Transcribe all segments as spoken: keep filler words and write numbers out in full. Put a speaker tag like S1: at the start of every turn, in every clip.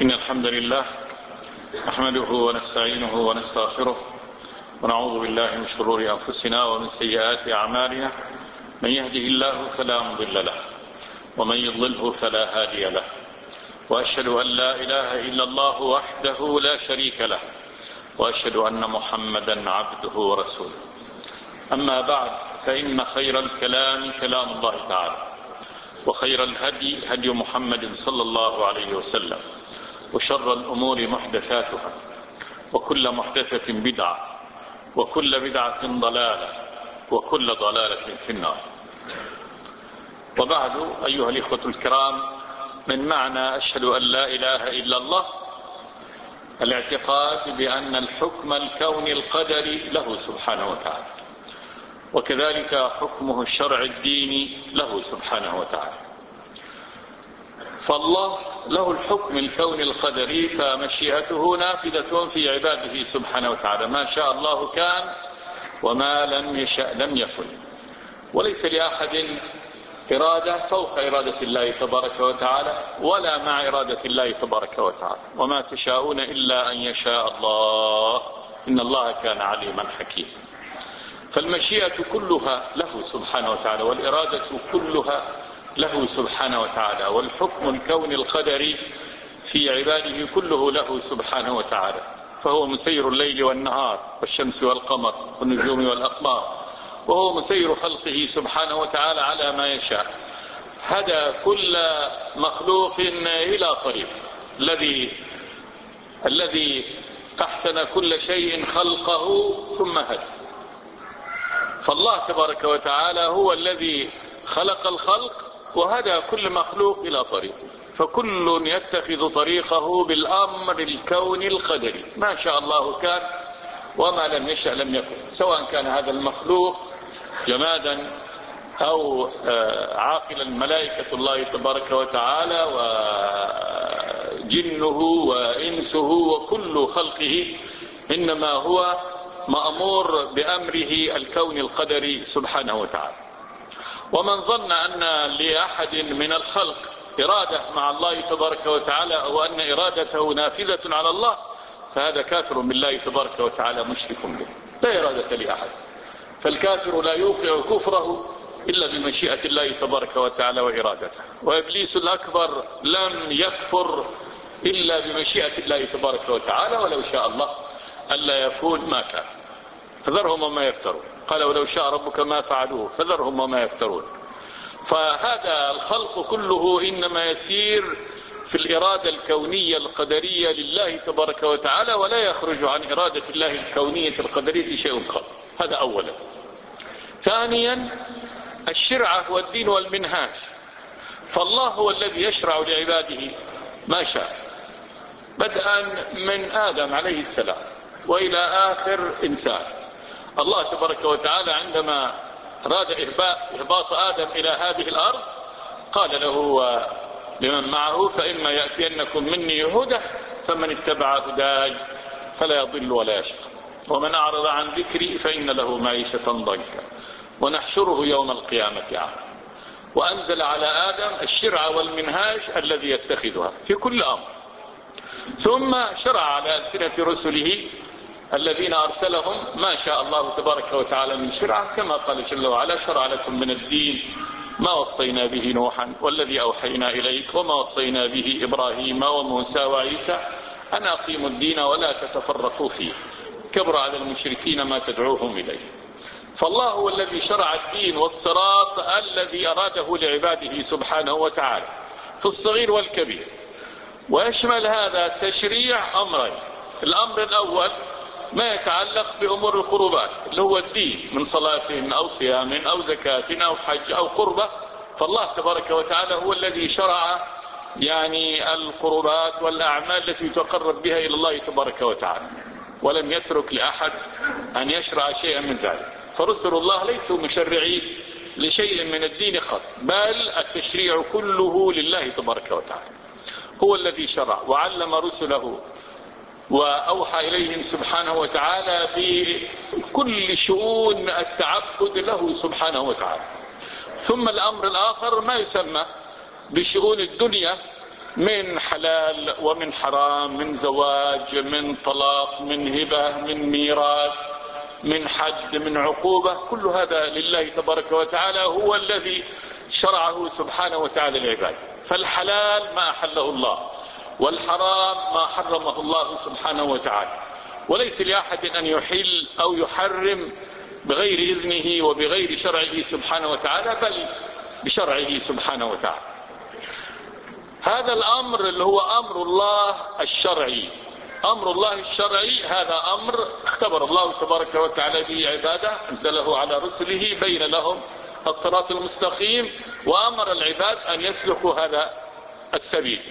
S1: إن الحمد لله نحمده ونستعينه ونستغفره ونعوذ بالله من شرور أنفسنا ومن سيئات أعمالنا. من يهده الله فلا مضل له ومن يضلله فلا هادي له، وأشهد أن لا إله إلا الله وحده لا شريك له، وأشهد أن محمدا عبده ورسوله. أما بعد، فإن خير الكلام كلام الله تعالى، وخير الهدي هدي محمد صلى الله عليه وسلم، وشر الأمور محدثاتها، وكل محدثة بدعة، وكل بدعة ضلالة، وكل ضلالة في النار. وبعد، أيها الإخوة الكرام، من معنى أشهد أن لا إله إلا الله الاعتقاد بأن الحكم الكوني القدري له سبحانه وتعالى، وكذلك حكمه الشرع الديني له سبحانه وتعالى. فالله له الحكم الكوني القدري، فمشيئته نافذة في عباده سبحانه وتعالى، ما شاء الله كان وما لم يشأ لم يكن، وليس لأحد إرادة فوق إرادة الله تبارك وتعالى ولا مع إرادة الله تبارك وتعالى، وما تشاءون إلا أن يشاء الله، إن الله كان عليما حكيما. فالمشيئة كلها له سبحانه وتعالى، والإرادة كلها له سبحانه وتعالى، والحكم الكوني القدري في عباده كله له سبحانه وتعالى. فهو مسير الليل والنهار والشمس والقمر والنجوم والأقمار، وهو مسير خلقه سبحانه وتعالى على ما يشاء. هدى كل مخلوق إلى طريق، الذي الذي أحسن كل شيء خلقه ثم هدى. فالله تبارك وتعالى هو الذي خلق الخلق وهدى كل مخلوق إلى طريقه، فكل يتخذ طريقه بالأمر الكوني القدري، ما شاء الله كان وما لم يشأ لم يكن، سواء كان هذا المخلوق جمادا أو عاقلا، ملائكة الله تبارك وتعالى وجنه وإنسه وكل خلقه، إنما هو مأمور بأمره الكوني القدري سبحانه وتعالى. ومن ظن أن لأحد من الخلق إرادة مع الله تبارك وتعالى، أو أن إرادته نافذة على الله، فهذا كافر بالله تبارك وتعالى مشرك به، لا إرادة لأحد. فالكافر لا يوقع كفره إلا بمشيئة الله تبارك وتعالى وإرادته، وإبليس الأكبر لم يكفر إلا بمشيئة الله تبارك وتعالى، ولو شاء الله ألا يكون ما كان، فذرهم وما يفترون. قال ولو شاء ربك ما فعلوه فذرهم وما يفترون. فهذا الخلق كله إنما يسير في الإرادة الكونية القدرية لله تبارك وتعالى، ولا يخرج عن إرادة الله الكونية القدرية شيء قط. هذا أولا. ثانيا، الشرعة والدين والمنهاج. فالله هو الذي يشرع لعباده ما شاء، بدءا من آدم عليه السلام وإلى آخر إنسان. الله تبارك وتعالى عندما أراد إهباط آدم إلى هذه الأرض قال له ولمن معه: فإما يأتينكم مني هدى فمن اتبع هداي فلا يضل ولا يشقى، ومن أعرض عن ذكري فإن له معيشة ضنكا ونحشره يوم القيامة أعمى. وأنزل على آدم الشرع والمنهاج الذي يتخذها في كل أمر، ثم شرع على ألسنة رسله الذين أرسلهم ما شاء الله تبارك وتعالى من شرعة، كما قال جل وعلا: شرع لكم من الدين ما وصينا به نوحا والذي أوحينا إليك وما وصينا به إبراهيم وموسى وعيسى أن أقيموا الدين ولا تتفرقوا فيه، كبر على المشركين ما تدعوهم إليه. فالله هو الذي شرع الدين والصراط الذي أراده لعباده سبحانه وتعالى في الصغير والكبير. ويشمل هذا التشريع أمرين: الأمر الأول ما يتعلق بأمور القربات اللي هو الدين، من صلاة أو صيام أو زكاة أو حج أو قربة. فالله تبارك وتعالى هو الذي شرع يعني القربات والأعمال التي يتقرب بها إلى الله تبارك وتعالى، ولم يترك لأحد أن يشرع شيئا من ذلك. فرسل الله ليسوا مشرعين لشيء من الدين قط، بل التشريع كله لله تبارك وتعالى. هو الذي شرع وعلم رسله وأوحى إليهم سبحانه وتعالى بكل شؤون التعبد له سبحانه وتعالى. ثم الأمر الآخر ما يسمى بشؤون الدنيا من حلال ومن حرام، من زواج، من طلاق، من هبة، من ميراث، من حد، من عقوبة، كل هذا لله تبارك وتعالى هو الذي شرعه سبحانه وتعالى للعباد. فالحلال ما أحله الله، والحرام ما حرمه الله سبحانه وتعالى، وليس لأحد أن يحل أو يحرم بغير إذنه وبغير شرعه سبحانه وتعالى، بل بشرعه سبحانه وتعالى. هذا الأمر اللي هو أمر الله الشرعي، أمر الله الشرعي هذا أمر اختبر الله تبارك وتعالى به عباده، أنزله على رسله، بين لهم الصراط المستقيم، وأمر العباد أن يسلكوا هذا السبيل.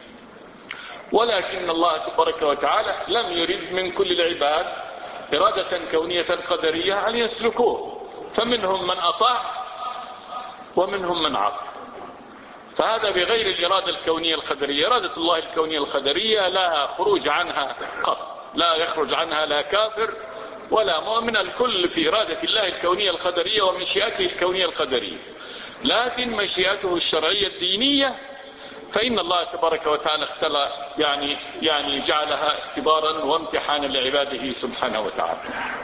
S1: ولكن الله تبارك وتعالى لم يرد من كل العباد إرادة كونية قدرية أن يسلكوه، فمنهم من أطاع ومنهم من عصى. فهذا بغير الإرادة الكونية القدرية. إرادة الله الكونية القدرية لا خروج عنها قط، لا يخرج عنها لا كافر ولا مؤمن، الكل في إرادة الله الكونية القدرية ومشيئته الكونية القدرية. لكن مشيئته الشرعية الدينية فإن الله تبارك وتعالى اختلى يعني يعني جعلها اختبارا وامتحانا لعباده سبحانه وتعالى.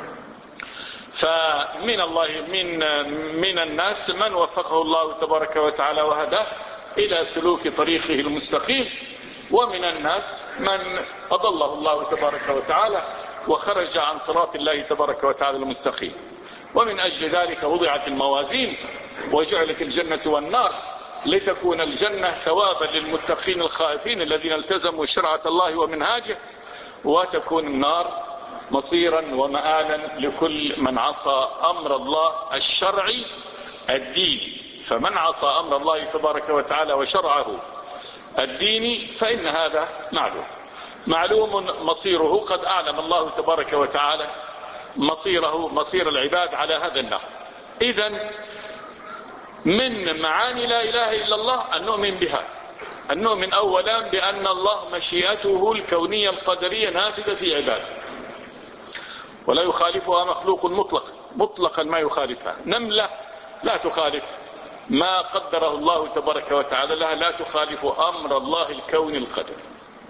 S1: فمن الله من من الناس من وفقه الله تبارك وتعالى وهداه إلى سلوك طريقه المستقيم، ومن الناس من أضله الله تبارك وتعالى وخرج عن صراط الله تبارك وتعالى المستقيم. ومن أجل ذلك وضعت الموازين وجعلت الجنة والنار، لتكون الجنة ثوابا للمتقين الخائفين الذين التزموا شرعة الله ومنهاجه، وتكون النار مصيرا ومآلا لكل من عصى أمر الله الشرعي الديني. فمن عصى أمر الله تبارك وتعالى وشرعه الديني فإن هذا معلوم معلوم مصيره. قد أعلم الله تبارك وتعالى مصيره مصير العباد على هذا النحو. إذن من معاني لا إله إلا الله أن نؤمن بها، أن نؤمن أولا بأن الله مشيئته الكونية القدرية نافذة في عباده، ولا يخالفها مخلوق مطلق مطلقا ما يخالفها. نملة لا تخالف ما قدره الله تبارك وتعالى لها، لا تخالف أمر الله الكون القدري.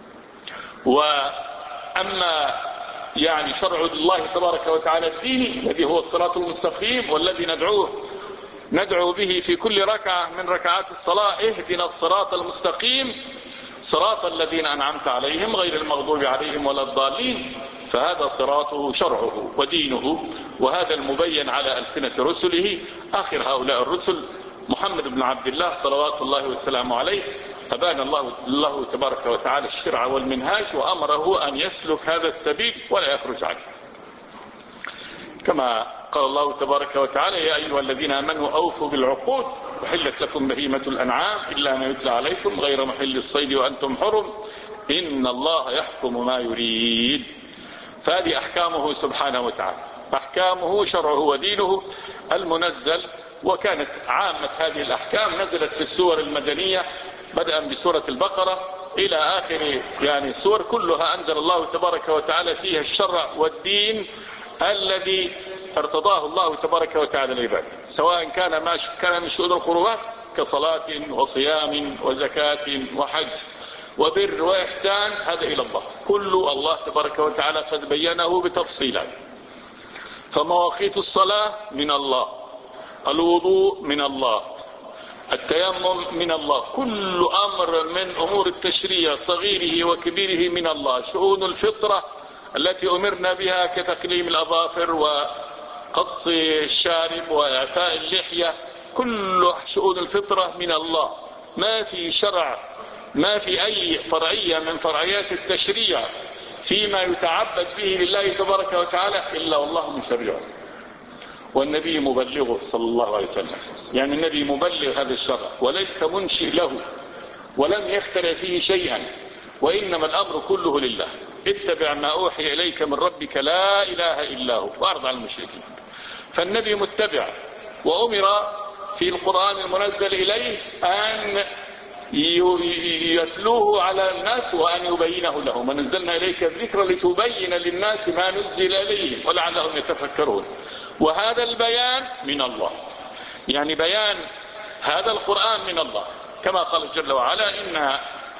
S1: وأما يعني شرع الله تبارك وتعالى الديني الذي هو الصراط المستقيم، والذي ندعوه ندعو به في كل ركعة من ركعات الصلاة: اهدنا الصراط المستقيم صراط الذين أنعمت عليهم غير المغضوب عليهم ولا الضالين. فهذا صراطه شرعه ودينه، وهذا المبين على ألسنة رسله. آخر هؤلاء الرسل محمد بن عبد الله صلوات الله والسلام عليه، أبان الله, الله تبارك وتعالى الشرع والمنهاج وأمره أن يسلك هذا السبيل ولا يخرج عنه، كما قال الله تبارك وتعالى: يا أيها الذين آمنوا أوفوا بالعقود وحلت لكم بهيمة الأنعام إلا ما يتلى عليكم غير محل الصيد وأنتم حرم إن الله يحكم ما يريد. فهذه أحكامه سبحانه وتعالى، أحكامه شرعه ودينه المنزل. وكانت عامة هذه الأحكام نزلت في السور المدنية، بدءا بسورة البقرة إلى آخر يعني السور، كلها أنزل الله تبارك وتعالى فيها الشرع والدين الذي ارتضاه الله تبارك وتعالى للعباد، سواء كان ما كان من شؤون القربات كصلاة وصيام وزكاة وحج وبر وإحسان، هذا إلى الله، كل الله تبارك وتعالى قد بينه بتفصيلات. فمواقيت الصلاة من الله، الوضوء من الله، التيمم من الله، كل أمر من أمور التشريع صغيره وكبيره من الله. شؤون الفطرة التي أمرنا بها كتقليم الأظافر وقص الشارب وإعفاء اللحية، كل شؤون الفطرة من الله. ما في شرع، ما في أي فرعية من فرعيات التشريع فيما يتعبد به لله تبارك وتعالى إلا والله مشرعه، والنبي مبلغه صلى الله عليه وسلم. يعني النبي مبلغ هذا الشرع وليس منشئ له ولم يخترع فيه شيئا، وإنما الأمر كله لله. اتبع ما أوحي إليك من ربك لا إله إلا هو وأعرض عن المشركين. فالنبي متبع، وأمر في القرآن المنزل إليه أن يتلوه على الناس وأن يبينه لهم. ونزلنا إليك الذكر لتبين للناس ما نزل إليهم ولعلهم يتفكرون. وهذا البيان من الله، يعني بيان هذا القرآن من الله، كما قال جل وعلا: إن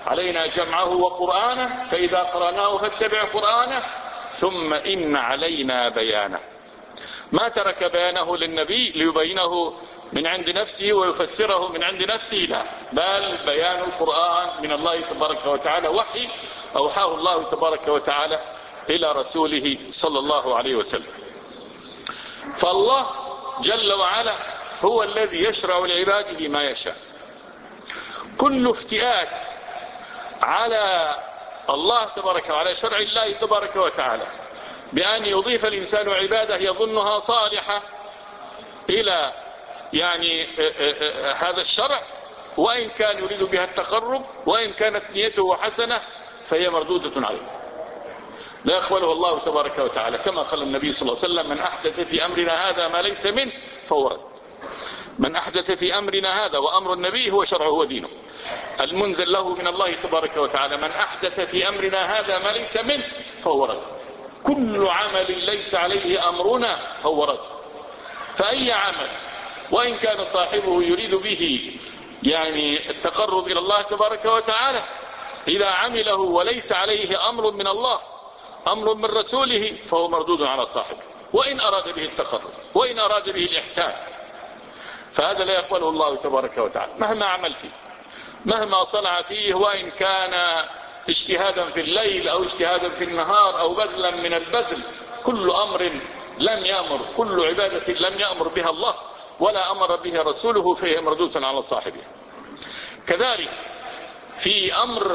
S1: علينا جمعه وقرآنه فإذا قرأناه فاتبع قرآنه ثم إن علينا بيانه. ما ترك بيانه للنبي ليبينه من عند نفسه ويفسره من عند نفسه، لا، بل بيان القرآن من الله تبارك وتعالى وحي أوحاه الله تبارك وتعالى إلى رسوله صلى الله عليه وسلم. فالله جل وعلا هو الذي يشرع لعباده ما يشاء. كل افتئات على الله تبارك وعلى شرع الله تبارك وتعالى بأن يضيف الإنسان عبادة يظنها صالحة إلى يعني هذا الشرع، وإن كان يريد بها التقرب وإن كانت نيته حسنة فهي مردودة عليه، لا يقبله الله تبارك وتعالى، كما قال النبي صلى الله عليه وسلم: من أحدث في أمرنا هذا ما ليس منه فهو رد. من أحدث في أمرنا هذا، وأمر النبي هو شرعه ودينه المنزل له من الله تبارك وتعالى، من أحدث في أمرنا هذا ما ليس منه فهو رد. كل عمل ليس عليه أمرنا فهو رد. فأي عمل وإن كان صاحبه يريد به يعني التقرب إلى الله تبارك وتعالى، إذا عمله وليس عليه أمر من الله أمر من رسوله فهو مردود على صاحبه، وإن أراد به التقرب وإن أراد به الإحسان، فهذا لا يقبله الله تبارك وتعالى مهما عمل فيه، مهما صنع فيه، وإن كان اجتهادا في الليل أو اجتهادا في النهار أو بذلا من البذل. كل أمر لم يأمر كل عبادة لم يأمر بها الله ولا أمر بها رسوله فهي مردودة على صاحبها. كذلك في أمر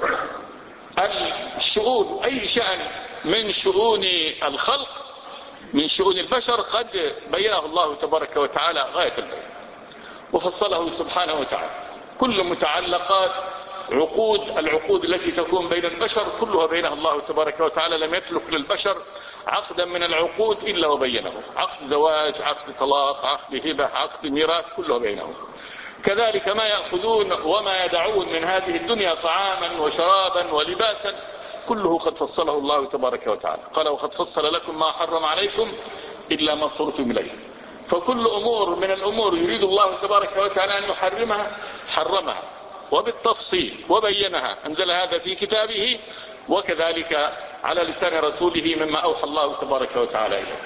S1: الشؤون، أي شأن من شؤون الخلق من شؤون البشر قد بينه الله تبارك وتعالى غاية البيان وفصله سبحانه وتعالى. كل متعلقات عقود العقود التي تكون بين البشر كلها بينها الله تبارك وتعالى، لم يترك للبشر عقدا من العقود إلا وبينه، عقد زواج، عقد طلاق، عقد هبة، عقد ميراث، كله بينه. كذلك ما يأخذون وما يدعون من هذه الدنيا طعاما وشرابا ولباسا كله قد فصله الله تبارك وتعالى. قال: وقد فصل لكم ما حرم عليكم إلا ما اضطررتم إليه. فكل أمور من الأمور يريد الله تبارك وتعالى أن يحرمها حرمها وبالتفصيل وبينها، أنزل هذا في كتابه وكذلك على لسان رسوله مما أوحى الله تبارك وتعالى إليه.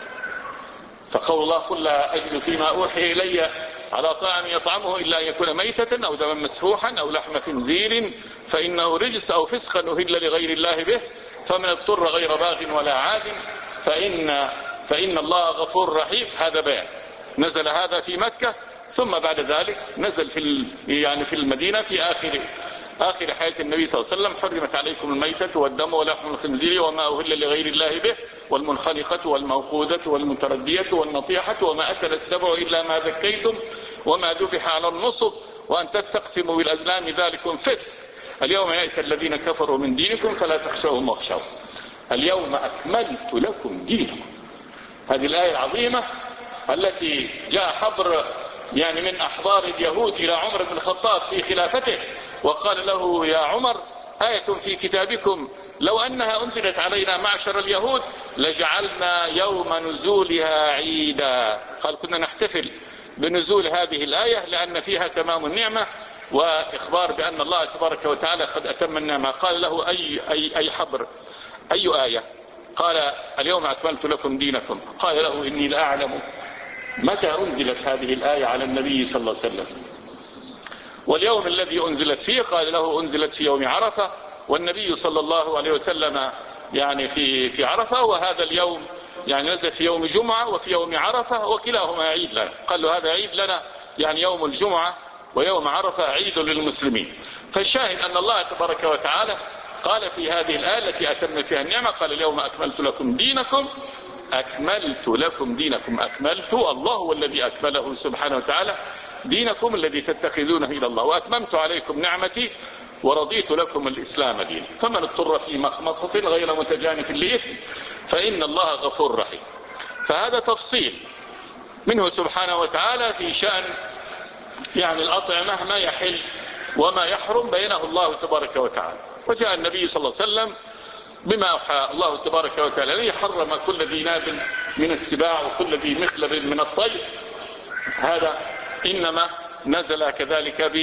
S1: فقول الله: قل لا أجد فيما أوحي إلي على طاعم يطعمه إلا أن يكون ميتة أو دما مسفوحا أو لحم خنزير فإنه رجس أو فسقا أهل لغير الله به فمن اضطر غير باغ ولا عاد فإن, فإن الله غفور رحيم. هذا بيان، نزل هذا في مكة، ثم بعد ذلك نزل في يعني في المدينة في آخر آخر حياة النبي صلى الله عليه وسلم: حرمت عليكم الميتة والدم ولحم الخنزير وما أهل لغير الله به والمنخنقة والموقوذة والمتردية والنطيحة وما أكل السبع إلا ما ذكيتم وما ذبح على النصب وأن تستقسموا بالأزلام ذلكم فسق. اليوم يئس الذين كفروا من دينكم فلا تخشوهم واخشوا اليوم أكملت لكم دينكم. هذه الآية العظيمة التي جاء حبر يعني من أحبار اليهود إلى عمر بن الخطاب في خلافته وقال له: يا عمر، آية في كتابكم لو أنها أنزلت علينا معشر اليهود لجعلنا يوم نزولها عيدا. قال: كنا نحتفل بنزول هذه الآية لأن فيها تمام النعمة وإخبار بأن الله تبارك وتعالى قد أتم النعمة. قال له: أي, أي, أي حبر، أي آية؟ قال: اليوم أكملت لكم دينكم. قال له: إني لأعلم متى أنزلت هذه الآية على النبي صلى الله عليه وسلم واليوم الذي أنزلت فيه. قال له: أنزلت في يوم عرفة والنبي صلى الله عليه وسلم يعني في في عرفة، وهذا اليوم يعني نزل في يوم جمعة وفي يوم عرفة وكلاهما عيد لنا. قال له: هذا عيد لنا، يعني يوم الجمعة ويوم عرفة عيد للمسلمين. فالشاهد أن الله تبارك وتعالى قال في هذه الآية التي أتم فيها النعمة: قال: اليوم أكملت لكم دينكم أكملت لكم دينكم. أكملت، الله هو الذي أكمله سبحانه وتعالى، دينكم الذي تتخذونه إلى الله، وأتممت عليكم نعمتي ورضيت لكم الإسلام دينا. فمن اضطر في مخمصة غير متجانف لإثم فإن الله غفور رحيم. فهذا تفصيل منه سبحانه وتعالى في شأن يعني الأطعمة، ما يحل وما يحرم بينه الله تبارك وتعالى. وجاء النبي صلى الله عليه وسلم بما أوحى الله تبارك وتعالى عليه، حرم كل ذي ناب من السباع وكل ذي مخلب من الطير. هذا إنما نزل كذلك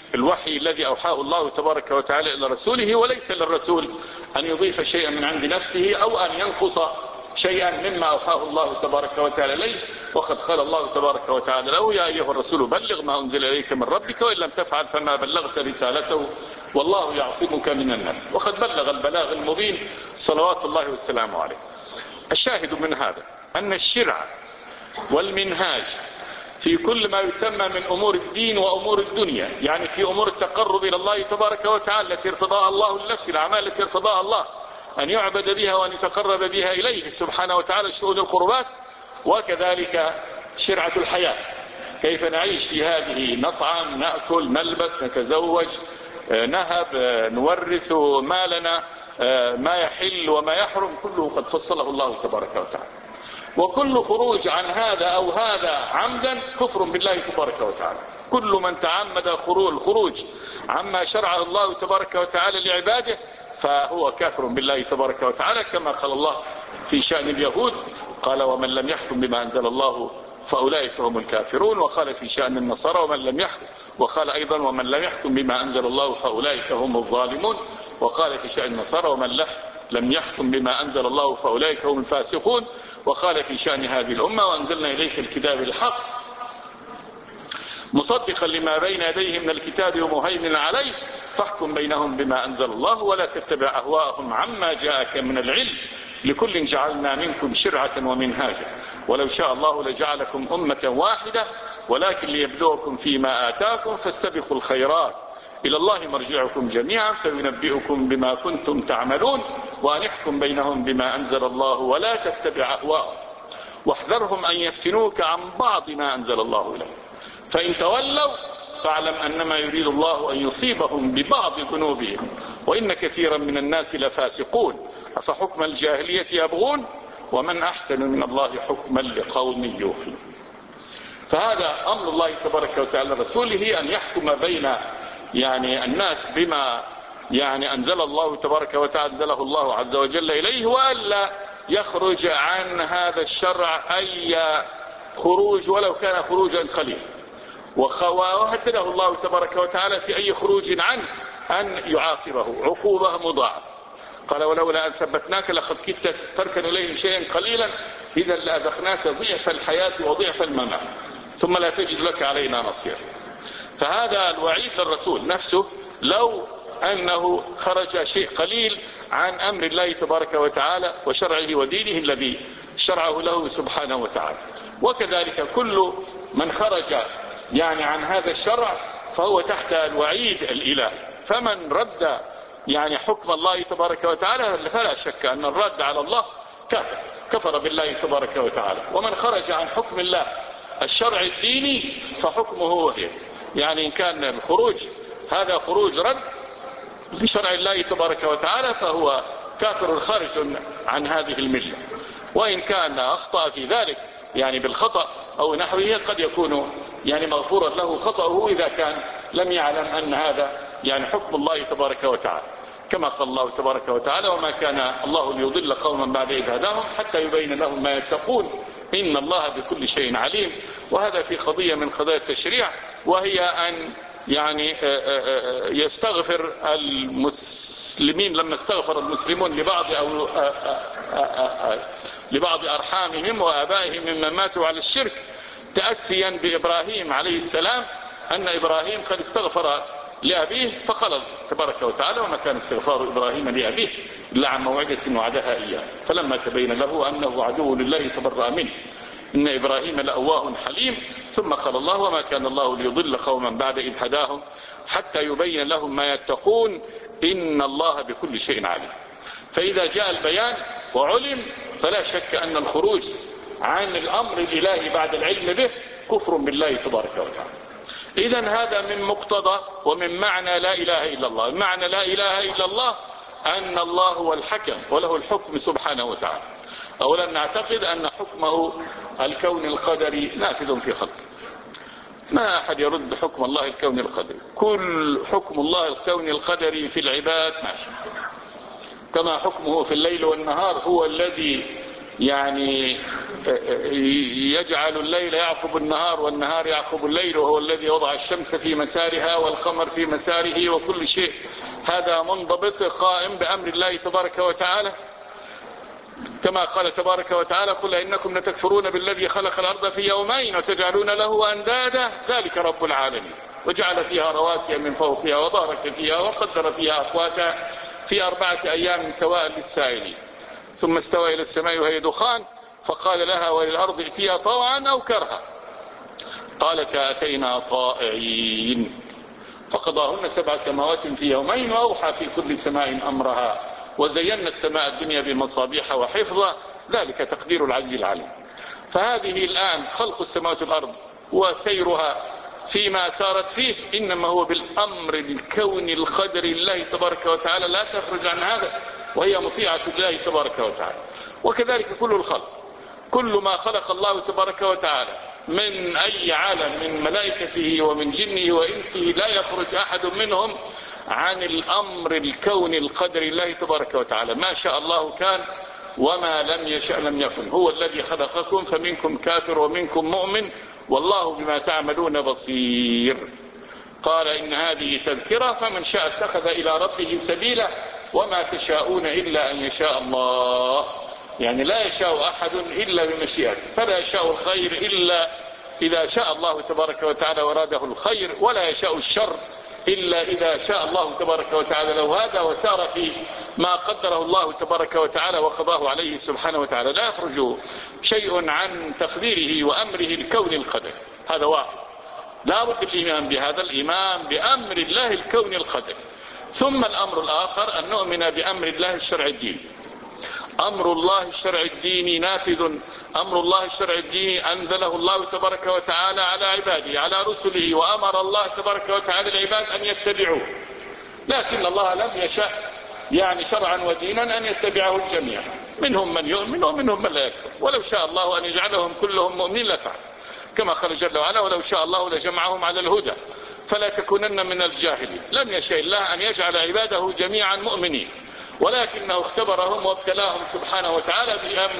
S1: الوحي الذي أوحاه الله تبارك وتعالى إلى رسوله، وليس للرسول أن يضيف شيئا من عند نفسه أو أن ينقص شيئا مما أوحاه الله تبارك وتعالى إليه. وقد قال الله تبارك وتعالى له: يا أيها الرسول بلغ ما أنزل إليك من ربك وإن لم تفعل فما بلغت رسالته والله يعصمك من الناس. وقد بلغ البلاغ المبين صلوات الله والسلام عليه. الشاهد من هذا أن الشرع والمنهاج في كل ما يسمى من أمور الدين وأمور الدنيا، يعني في أمور التقرب إلى الله تبارك وتعالى التي ارتضاها الله لنفسه، الأعمال التي ارتضاها الله أن يعبد بها وأن يتقرب بها إليه سبحانه وتعالى، شؤون القربات. وكذلك شرعة الحياة، كيف نعيش في هذه، نطعم، نأكل، نلبس، نتزوج، نهب، نورث مالنا، ما يحل وما يحرم، كله قد فصله الله تبارك وتعالى. وكل خروج عن هذا أو هذا عمدا كفر بالله تبارك وتعالى. كل من تعمد الخروج عما شرعه الله تبارك وتعالى لعباده فهو كافر بالله تبارك وتعالى، كما قال الله في شأن اليهود: قال: ومن لم يحكم بما أنزل الله فأولئك هم الكافرون. وقال في شأن النصارى: ومن لم يحكم، وقال أيضا: ومن لم يحكم بما أنزل الله فأولئك هم الظالمون. وقال في شأن النصارى: ومن لم يحكم بما أنزل الله فأولئك هم الفاسقون. وقال في شأن هذه الأمة: وأنزلنا إليك الكتاب الحق مصدقا لما بين يديه من الكتاب ومهيمنا عليه فاحكم بينهم بما أنزل الله ولا تتبع أهواءهم عما جاءك من العلم لكل جعلنا منكم شرعة ومنهاجا ولو شاء الله لجعلكم أمة واحدة ولكن ليبلوكم فيما آتاكم فاستبقوا الخيرات إلى الله مرجعكم جميعا فينبئكم بما كنتم تعملون وأن احكم بينهم بما أنزل الله ولا تتبع أهواءهم واحذرهم أن يفتنوك عن بعض ما أنزل الله إليك فإن تولوا فاعلم أنما يريد الله أن يصيبهم ببعض ذنوبهم وإن كثيرا من الناس لفاسقون أفحكم الجاهلية يبغون ومن أحسن من الله حكما لقوم يوقنون. فهذا أمر الله تبارك وتعالى رسوله أن يحكم بين يعني الناس بما يعني أنزل الله تبارك وتعالى أنزله الله عز وجل إليه وألا يخرج عن هذا الشرع أي خروج ولو كان خروجا قليلا. وهدده الله تبارك وتعالى في أي خروج عنه أن يعاقبه عقوبة مضاعفة. قال ولولا أن ثبتناك لقد كدت تركن إليه شيئا قليلا إذا لأذقناك ضعف الحياة وضعف الممات ثم لا تجد لك علينا نصيرا. فهذا الوعيد للرسول نفسه لو أنه خرج شيء قليل عن أمر الله تبارك وتعالى وشرعه ودينه الذي شرعه له سبحانه وتعالى. وكذلك كل من خرج يعني عن هذا الشرع فهو تحت الوعيد الإلهي. فمن رد يعني حكم الله تبارك وتعالى فلا شك أن الرد على الله كافر كفر بالله تبارك وتعالى. ومن خرج عن حكم الله الشرع الديني فحكمه وهي يعني إن كان الخروج هذا خروج رد لشرع الله تبارك وتعالى فهو كافر خارج عن هذه الملة. وإن كان أخطأ في ذلك يعني بالخطأ أو نحوه قد يكون يعني مغفورا له خطأه إذا كان لم يعلم أن هذا يعني حكم الله تبارك وتعالى كما قال الله تبارك وتعالى وما كان الله ليضل قوما بعد إذ هداهم حتى يبين لهم ما يتقون إن الله بكل شيء عليم. وهذا في قضية من قضايا التشريع وهي أن يعني يستغفر المسلمين لما استغفر المسلمون لبعض أو لبعض أرحامهم وآبائهم ممن ماتوا على الشرك تأسيا بإبراهيم عليه السلام أن إبراهيم قد استغفر لأبيه فقال تبارك وتعالى وما كان استغفار إبراهيم لأبيه إلا عن موعدة وعدها إياه فلما تبين له أنه عدو لله تبرأ منه إن إبراهيم لأواه حليم. ثم قال الله وما كان الله ليضل قوما بعد إذ هداهم حتى يبين لهم ما يتقون إن الله بكل شيء عليم. فإذا جاء البيان وعلم فلا شك أن الخروج عن الأمر الإلهي بعد العلم به كفر بالله تبارك وتعالى. إذن هذا من مقتضى ومن معنى لا إله إلا الله. معنى لا إله إلا الله أن الله هو الحكم وله الحكم سبحانه وتعالى. أولا نعتقد أن حكمه الكون القدري نافذ في خلقه ما أحد يرد حكم الله الكون القدري. كل حكم الله الكون القدري في العباد ماشي كما حكمه في الليل والنهار هو الذي يعني يجعل الليل يعقب النهار والنهار يعقب الليل، وهو الذي وضع الشمس في مسارها والقمر في مساره، وكل شيء هذا منضبط قائم بأمر الله تبارك وتعالى، كما قال تبارك وتعالى: قل إنكم لتكفرون بالذي خلق الأرض في يومين وتجعلون له أندادا ذلك رب العالمين، وجعل فيها رواسي من فوقها وبارك فيها وقدر فيها أقواتها في أربعة أيام سواء للسائلين، ثم استوى إلى السماء وهي دخان فقال لها وللأرض ائتيا طوعا أو كرها قالتا أتينا طائعين، فقضاهن سبع سماوات في يومين وأوحى في كل سماء أمرها وزينا السماء الدنيا بمصابيح وحفظا ذلك تقدير العزيز العليم. فهذه الآن خلق السماوات والأرض وسيرها فيما سارت فيه إنما هو بالأمر الكوني القدري لله تبارك وتعالى، لا تخرج عن هذا، وهي مطيعة الله تبارك وتعالى. وكذلك كل الخلق، كل ما خلق الله تبارك وتعالى من أي عالم من ملائكته ومن جنه وإنسه لا يخرج أحد منهم عن الأمر الكوني القدري لله تبارك وتعالى. ما شاء الله كان وما لم يشأ لم يكن. هو الذي خلقكم فمنكم كافر ومنكم مؤمن والله بما تعملون بصير. قال إن هذه تذكرة فمن شاء اتخذ إلى ربه سبيلا وما تشاءون إلا أن يشاء الله. يعني لا يشاء أحد إلا بمشيئته، فلا يشاء الخير إلا إذا شاء الله تبارك وتعالى وراده الخير، ولا يشاء الشر إلا إذا شاء الله تبارك وتعالى لو هذا وسار في ما قدره الله تبارك وتعالى وقضاه عليه سبحانه وتعالى. لا يخرج شيء عن تقديره وأمره الكوني القدري. هذا واحد، لا بد الإيمان بهذا، الإيمان بأمر الله الكوني القدري. ثم الأمر الآخر أن نؤمن بأمر الله الشرع الديني. أمر الله الشرع الديني نافذ، أمر الله الشرع الديني أنزله الله تبارك وتعالى على عباده على رسله، وأمر الله تبارك وتعالى العباد أن يتبعوه، لكن الله لم يشاء يعني شرعا ودينا أن يتبعه الجميع، منهم من يؤمن ومنهم من لا يكفر، ولو شاء الله أن يجعلهم كلهم مؤمنين لفعل، كما قال جل وعلا: ولو شاء الله لجمعهم على الهدى فلا تكونن من الجاهلين. لم يشاء الله أن يجعل عباده جميعا مؤمنين، ولكنه اختبرهم وابتلاهم سبحانه وتعالى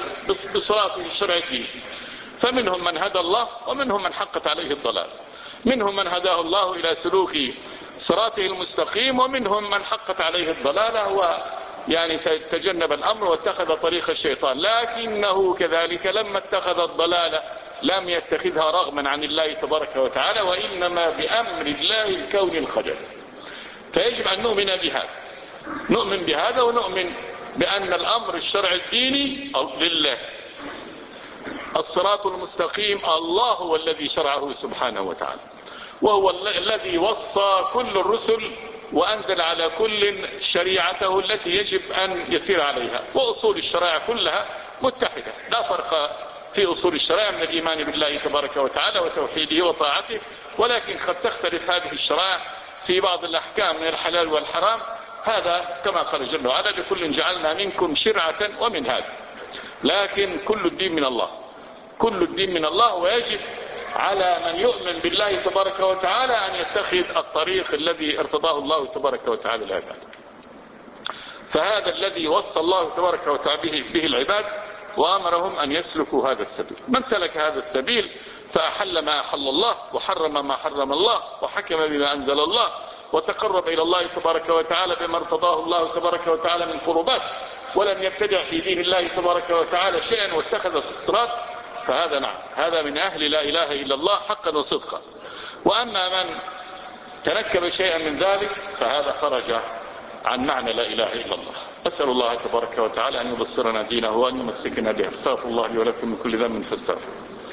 S1: بصراطه الشرع الديني. فمنهم من هدى الله ومنهم من حقت عليه الضلال، منهم من هداه الله إلى سلوك صراطه المستقيم، ومنهم من حقت عليه الضلالة ويعني تجنب الأمر واتخذ طريق الشيطان، لكنه كذلك لما اتخذ الضلالة لم يتخذها رغما عن الله تبارك وتعالى، وإنما بأمر الله الكوني القدري. فيجب أن نؤمن بهذا، نؤمن بهذا ونؤمن بأن الأمر الشرع الديني لله، الصراط المستقيم الله هو الذي شرعه سبحانه وتعالى، وهو الذي وصى كل الرسل وأنزل على كل شريعته التي يجب أن يسير عليها. وأصول الشرائع كلها متحدة، لا فرق في أصول الشرائع من الإيمان بالله تبارك وتعالى وتوحيده وطاعته، ولكن قد تختلف هذه الشرائع في بعض الأحكام من الحلال والحرام. هذا كما قال جل وعلا: لكل جعلنا منكم شرعة ومنهاجا. لكن كل الدين من الله، كل الدين من الله، ويجب على من يؤمن بالله تبارك وتعالى أن يتخذ الطريق الذي ارتضاه الله تبارك وتعالى العباد. فهذا الذي وصى الله تبارك وتعالى به العباد وأمرهم أن يسلكوا هذا السبيل. من سلك هذا السبيل فأحل ما أحل الله وحرم ما حرم الله وحكم بما أنزل الله وتقرب إلى الله تبارك وتعالى بما ارتضاه الله تبارك وتعالى من قربات، ولم يبتدع في دين الله تبارك وتعالى شيئا واتخذ الصراط، فهذا نعم، هذا من أهل لا إله إلا الله حقا وصدقا. وأما من تنكب شيئا من ذلك فهذا خرج عن معنى لا إله إلا الله. أسأل الله تبارك وتعالى أن يبصرنا دينه وأن يمسكنا به. استغفر الله لي ولكم من كل ذنب فاستغفر.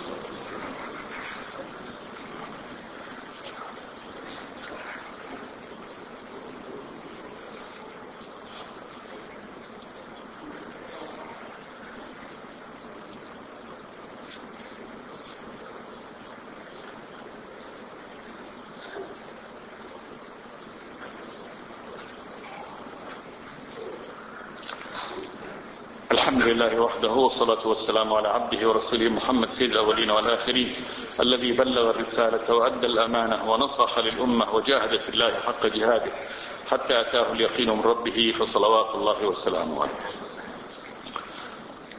S1: الحمد لله وحده، والصلاة والسلام على عبده ورسوله محمد سيد الأولين والآخرين، الذي بلغ الرسالة وأدى الأمانة ونصح للأمة وجاهد في الله حق جهاده حتى أتاه اليقين من ربه، فصلوات الله وسلامه عليه.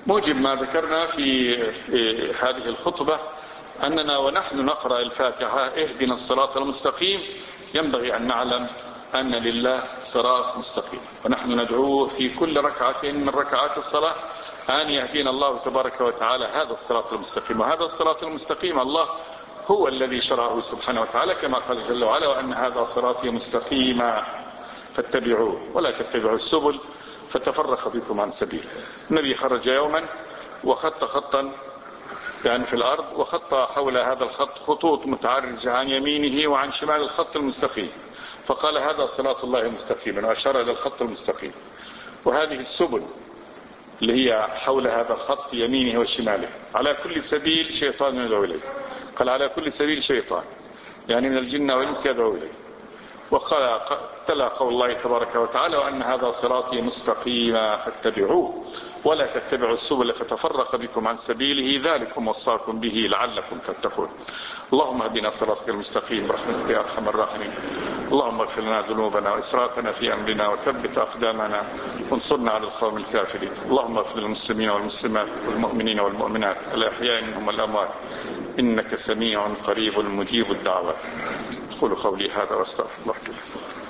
S1: موجب ما ذكرنا في هذه الخطبة أننا ونحن نقرأ الفاتحة اهدنا الصراط المستقيم ينبغي أن نعلم أن لله صراط مستقيم، ونحن ندعوه في كل ركعة من ركعات الصلاة أن يهدينا الله تبارك وتعالى هذا الصراط المستقيم. وهذا الصراط المستقيم الله هو الذي شرعه سبحانه وتعالى كما قال جل وعلا وأن هذا صراطي مستقيما فاتبعوه ولا تتبعوا السبل فتفرق بكم عن سبيله. النبي خرج يوما وخط خطا يعني في الأرض، وخط حول هذا الخط خطوط متعرجة عن يمينه وعن شمال الخط المستقيم، فقال هذا صراط الله مستقيما وأشار إلى الخط المستقيم. وهذه السبل اللي هي حول هذا الخط يمينه وشماله على كل سبيل شيطان يدعو إليه، قال على كل سبيل شيطان يعني من الجن والإنس يدعو إليه. وقال تلا قول الله تبارك وتعالى وأن هذا صراطي مستقيما فاتبعوه ولا تتبعوا السبل فتفرق بكم عن سبيله ذلكم وصاكم به لعلكم تتقون. اللهم اهدنا صراطك المستقيم برحمتك يا ارحم الراحمين. اللهم اغفر لنا ذنوبنا واسرافنا في امرنا وثبت اقدامنا وانصرنا على القوم الكافرين. اللهم اغفر للمسلمين والمسلمات والمؤمنين والمؤمنات الاحياء منهم والاموات انك سميع قريب مجيب الدعوات. اقول قولي هذا واستغفر الله.